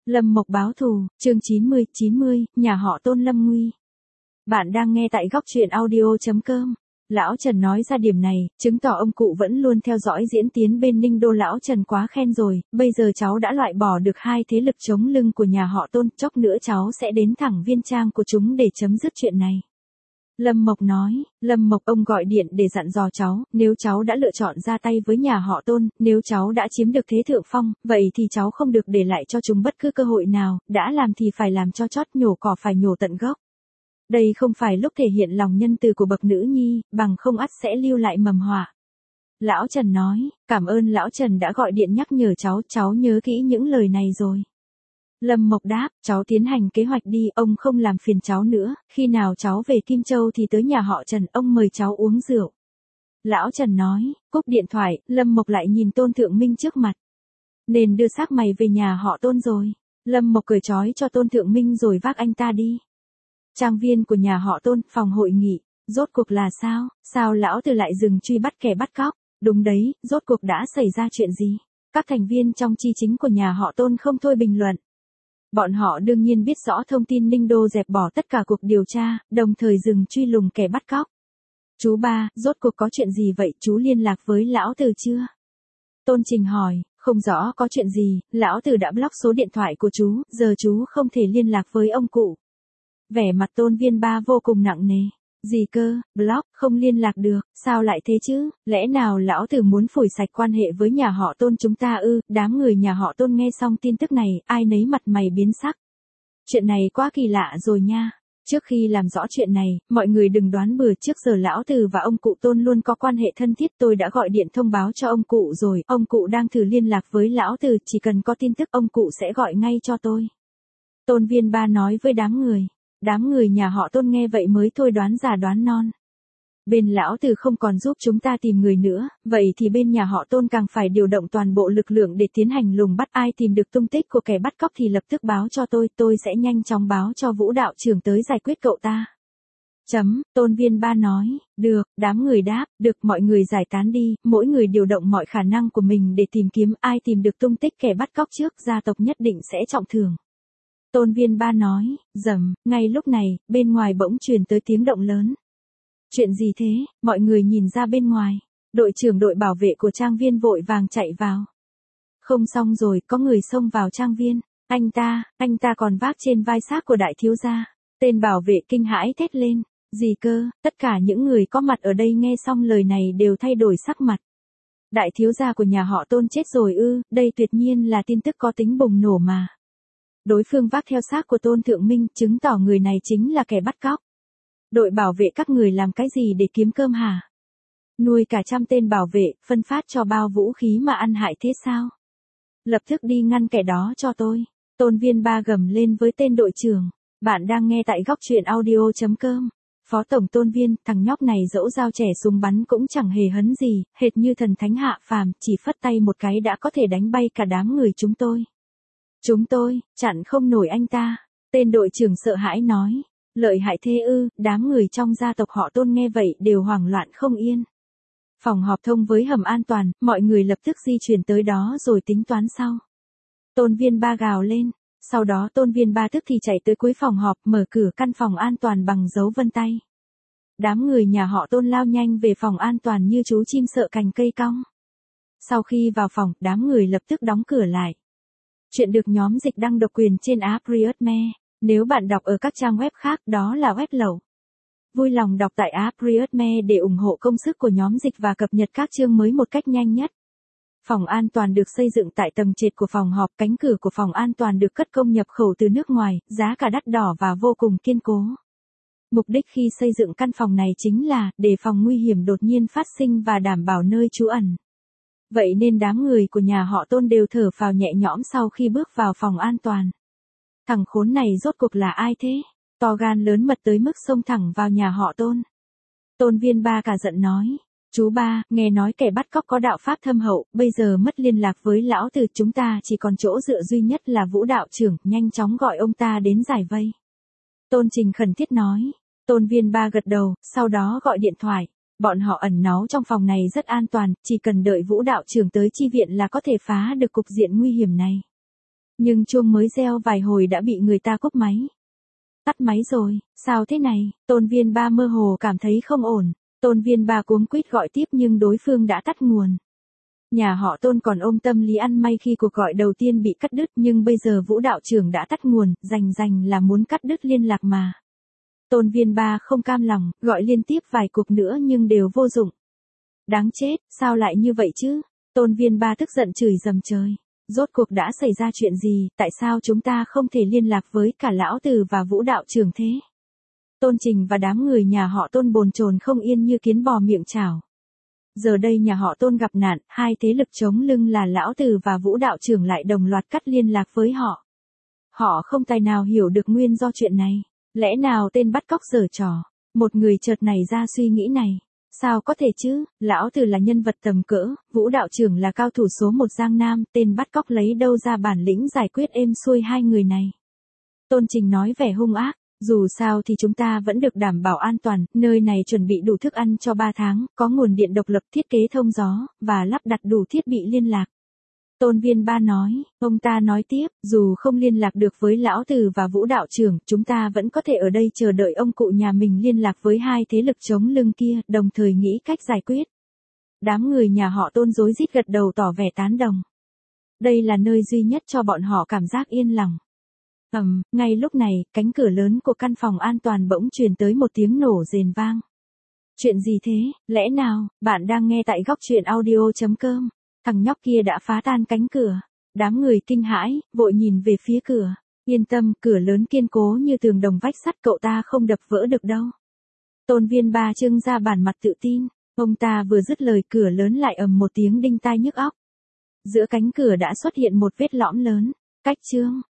Lâm Mộc báo thù, chương 90, nhà họ Tôn lâm nguy. Bạn đang nghe tại góc truyện audio.com. Lão Trần nói ra điểm này, chứng tỏ ông cụ vẫn luôn theo dõi diễn tiến bên Ninh Đô. Lão Trần quá khen rồi, bây giờ cháu đã loại bỏ được hai thế lực chống lưng của nhà họ Tôn, chốc nữa cháu sẽ đến thẳng viên trang của chúng để chấm dứt chuyện này. Lâm Mộc nói, Lâm Mộc ông gọi điện để dặn dò cháu, nếu cháu đã lựa chọn ra tay với nhà họ Tôn, nếu cháu đã chiếm được thế thượng phong, vậy thì cháu không được để lại cho chúng bất cứ cơ hội nào, đã làm thì phải làm cho chót, nhổ cỏ phải nhổ tận gốc. Đây không phải lúc thể hiện lòng nhân từ của bậc nữ nhi, bằng không ắt sẽ lưu lại mầm họa. Lão Trần nói, cảm ơn Lão Trần đã gọi điện nhắc nhở cháu nhớ kỹ những lời này rồi. Lâm Mộc đáp, cháu tiến hành kế hoạch đi, ông không làm phiền cháu nữa, khi nào cháu về Kim Châu thì tới nhà họ Trần, ông mời cháu uống rượu. Lão Trần nói, cúp điện thoại, Lâm Mộc lại nhìn Tôn Thượng Minh trước mặt. Nên đưa xác mày về nhà họ Tôn rồi. Lâm Mộc cởi trói cho Tôn Thượng Minh rồi vác anh ta đi. Trang viên của nhà họ Tôn, phòng hội nghị, rốt cuộc là sao lão tử lại dừng truy bắt kẻ bắt cóc, đúng đấy, rốt cuộc đã xảy ra chuyện gì? Các thành viên trong chi chính của nhà họ Tôn không thôi bình luận. Bọn họ đương nhiên biết rõ thông tin Ninh Đô dẹp bỏ tất cả cuộc điều tra, đồng thời dừng truy lùng kẻ bắt cóc. Chú ba, rốt cuộc có chuyện gì vậy, chú liên lạc với lão tử chưa? Tôn Trình hỏi, không rõ có chuyện gì, lão tử đã block số điện thoại của chú, giờ chú không thể liên lạc với ông cụ. Vẻ mặt Tôn Viên Ba vô cùng nặng nề. Gì cơ, block, không liên lạc được, sao lại thế chứ, lẽ nào lão tử muốn phủi sạch quan hệ với nhà họ Tôn chúng ta ư? Đám người nhà họ Tôn nghe xong tin tức này, ai nấy mặt mày biến sắc. Chuyện này quá kỳ lạ rồi nha. Trước khi làm rõ chuyện này, mọi người đừng đoán bừa, trước giờ lão tử và ông cụ Tôn luôn có quan hệ thân thiết, tôi đã gọi điện thông báo cho ông cụ rồi, ông cụ đang thử liên lạc với lão tử, chỉ cần có tin tức ông cụ sẽ gọi ngay cho tôi. Tôn Viên Ba nói với đám người. Đám người nhà họ Tôn nghe vậy mới thôi đoán già đoán non. Bên lão tử không còn giúp chúng ta tìm người nữa, vậy thì bên nhà họ Tôn càng phải điều động toàn bộ lực lượng để tiến hành lùng bắt, ai tìm được tung tích của kẻ bắt cóc thì lập tức báo cho tôi sẽ nhanh chóng báo cho Vũ đạo trưởng tới giải quyết cậu ta. Tôn Viên Ba nói, được, đám người đáp, được, mọi người giải tán đi, mỗi người điều động mọi khả năng của mình để tìm kiếm, ai tìm được tung tích kẻ bắt cóc trước, gia tộc nhất định sẽ trọng thưởng. Tôn Viên Ba nói, ngay lúc này, bên ngoài bỗng truyền tới tiếng động lớn. Chuyện gì thế, mọi người nhìn ra bên ngoài, đội trưởng đội bảo vệ của trang viên vội vàng chạy vào. Không xong rồi, có người xông vào trang viên, anh ta còn vác trên vai xác của đại thiếu gia. Tên bảo vệ kinh hãi thét lên, gì cơ, tất cả những người có mặt ở đây nghe xong lời này đều thay đổi sắc mặt. Đại thiếu gia của nhà họ Tôn chết rồi ư, đây tuyệt nhiên là tin tức có tính bùng nổ mà. Đối phương vác theo xác của Tôn Thượng Minh, chứng tỏ người này chính là kẻ bắt cóc. Đội bảo vệ các người làm cái gì để kiếm cơm hả? Nuôi cả trăm tên bảo vệ, phân phát cho bao vũ khí mà ăn hại thế sao? Lập tức đi ngăn kẻ đó cho tôi. Tôn Viên Ba gầm lên với tên đội trưởng. Bạn đang nghe tại góc truyện audio.com. Phó tổng Tôn Viên, thằng nhóc này dẫu dao trẻ súng bắn cũng chẳng hề hấn gì, hệt như thần thánh hạ phàm, chỉ phất tay một cái đã có thể đánh bay cả đám người chúng tôi. Chúng tôi, chặn không nổi anh ta. Tên đội trưởng sợ hãi nói. Lợi hại thế ư, đám người trong gia tộc họ Tôn nghe vậy đều hoảng loạn không yên. Phòng họp thông với hầm an toàn, mọi người lập tức di chuyển tới đó rồi tính toán sau. Tôn Viên Ba gào lên. Sau đó Tôn Viên Ba tức thì chạy tới cuối phòng họp, mở cửa căn phòng an toàn bằng dấu vân tay. Đám người nhà họ Tôn lao nhanh về phòng an toàn như chú chim sợ cành cây cong. Sau khi vào phòng, đám người lập tức đóng cửa lại. Chuyện được nhóm dịch đăng độc quyền trên app Riotme. Nếu bạn đọc ở các trang web khác, đó là web lậu. Vui lòng đọc tại app Riotme để ủng hộ công sức của nhóm dịch và cập nhật các chương mới một cách nhanh nhất. Phòng an toàn được xây dựng tại tầng trệt của phòng họp, cánh cửa của phòng an toàn được cất công nhập khẩu từ nước ngoài, giá cả đắt đỏ và vô cùng kiên cố. Mục đích khi xây dựng căn phòng này chính là đề phòng nguy hiểm đột nhiên phát sinh và đảm bảo nơi trú ẩn. Vậy nên đám người của nhà họ Tôn đều thở phào nhẹ nhõm sau khi bước vào phòng an toàn. Thằng khốn này rốt cuộc là ai thế? To gan lớn mật tới mức xông thẳng vào nhà họ Tôn. Tôn Viên Ba cả giận nói. Chú ba, nghe nói kẻ bắt cóc có đạo pháp thâm hậu, bây giờ mất liên lạc với lão tử, chúng ta chỉ còn chỗ dựa duy nhất là Vũ đạo trưởng, nhanh chóng gọi ông ta đến giải vây. Tôn Trình khẩn thiết nói. Tôn Viên Ba gật đầu, sau đó gọi điện thoại. Bọn họ ẩn náu trong phòng này rất an toàn, chỉ cần đợi Vũ đạo trưởng tới chi viện là có thể phá được cục diện nguy hiểm này. Nhưng chuông mới reo vài hồi đã bị người ta cúp máy. Tắt máy rồi, sao thế này? Tôn Viên Ba mơ hồ cảm thấy không ổn. Tôn Viên Ba cuống quýt gọi tiếp nhưng đối phương đã tắt nguồn. Nhà họ Tôn còn ôm tâm lý ăn may khi cuộc gọi đầu tiên bị cắt đứt, nhưng bây giờ Vũ đạo trưởng đã tắt nguồn, rành là muốn cắt đứt liên lạc mà. Tôn Viên Ba không cam lòng, gọi liên tiếp vài cuộc nữa nhưng đều vô dụng. Đáng chết, sao lại như vậy chứ? Tôn Viên Ba tức giận chửi dầm trời. Rốt cuộc đã xảy ra chuyện gì, tại sao chúng ta không thể liên lạc với cả lão tử và Vũ đạo trưởng thế? Tôn Trình và đám người nhà họ Tôn bồn chồn không yên như kiến bò miệng chảo. Giờ đây nhà họ Tôn gặp nạn, hai thế lực chống lưng là lão tử và Vũ đạo trưởng lại đồng loạt cắt liên lạc với họ. Họ không tài nào hiểu được nguyên do chuyện này. Lẽ nào tên bắt cóc giở trò? Một người chợt nảy ra suy nghĩ này. Sao có thể chứ, lão tử là nhân vật tầm cỡ, Vũ đạo trưởng là cao thủ số một Giang Nam, tên bắt cóc lấy đâu ra bản lĩnh giải quyết êm xuôi hai người này. Tôn Trình nói vẻ hung ác, dù sao thì chúng ta vẫn được đảm bảo an toàn, nơi này chuẩn bị đủ thức ăn cho 3 tháng, có nguồn điện độc lập, thiết kế thông gió, và lắp đặt đủ thiết bị liên lạc. Tôn Viên Ba nói, ông ta nói tiếp, dù không liên lạc được với lão tử và Vũ đạo trưởng, chúng ta vẫn có thể ở đây chờ đợi ông cụ nhà mình liên lạc với hai thế lực chống lưng kia, đồng thời nghĩ cách giải quyết. Đám người nhà họ Tôn rối rít gật đầu tỏ vẻ tán đồng. Đây là nơi duy nhất cho bọn họ cảm giác yên lòng. Ngay lúc này, cánh cửa lớn của căn phòng an toàn bỗng truyền tới một tiếng nổ rền vang. Chuyện gì thế, lẽ nào, bạn đang nghe tại góc truyện audio.com. Thằng nhóc kia đã phá tan cánh cửa. Đám người kinh hãi, vội nhìn về phía cửa. Yên tâm, cửa lớn kiên cố như tường đồng vách sắt, cậu ta không đập vỡ được đâu. Tôn Viên Ba trưng ra bản mặt tự tin. Ông ta vừa dứt lời, cửa lớn lại ầm một tiếng đinh tai nhức óc. Giữa cánh cửa đã xuất hiện một vết lõm lớn. Cách chương.